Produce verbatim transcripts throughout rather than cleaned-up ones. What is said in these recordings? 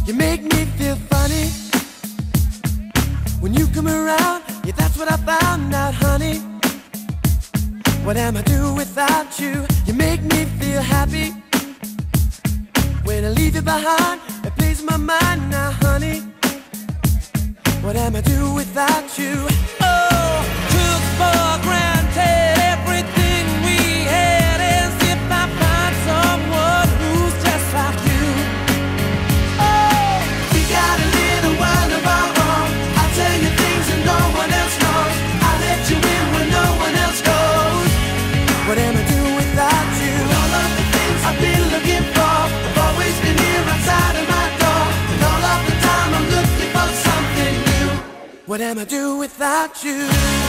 You make me feel funny when you come around. Yeah, that's what I found out, honey. What am I do without you? You make me feel happy when I leave you behind. It plays my mind now, honey. What am I do without you? Oh, took for granted everything we had, as if I find someone who's just like you. Oh, we got a little world of our own. I'll tell you things that no one else knows. I'll let you in when no one else goes. What am I do without you? All of the things I've been looking for have always been here outside of my door. And all of the time I'm looking for something new. What am I do without you?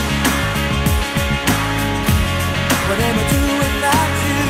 What am I do without you?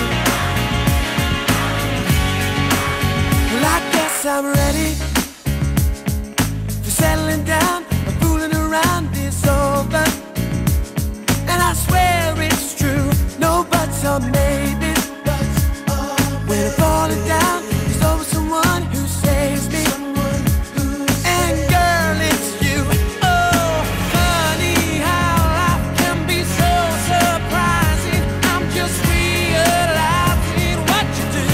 Well, I guess I'm ready for settling down. I'm fooling around is over, and I swear it's true. No buts or maybes. When I'm falling down, there's always someone who saves me. And girl, it's you. Oh, funny how life can be so surprising. I'm just realizing what you do.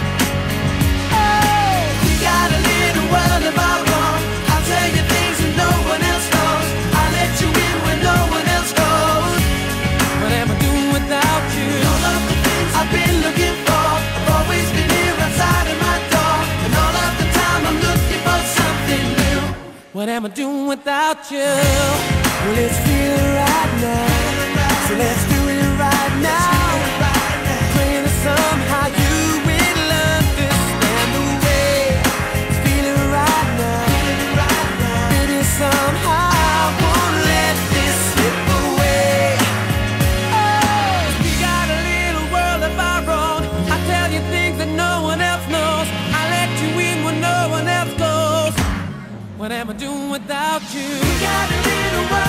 Oh, we got a little world of our own. I'll tell you things that no one else knows. I'll let you in when no one else goes. What am I doing without you? All of the things I've been looking for have always been here outside of my door. And all of the time I'm looking for something new. What am I doing without you? Well, it's feeling right now, so let's do it right now. Praying that somehow you will understand the way it's feeling right now. Maybe somehow I won't let this slip away. Oh, we got a little world of our own. I tell you things that no one else knows. I let you in when no one else goes. What am I doing without you? We got a little world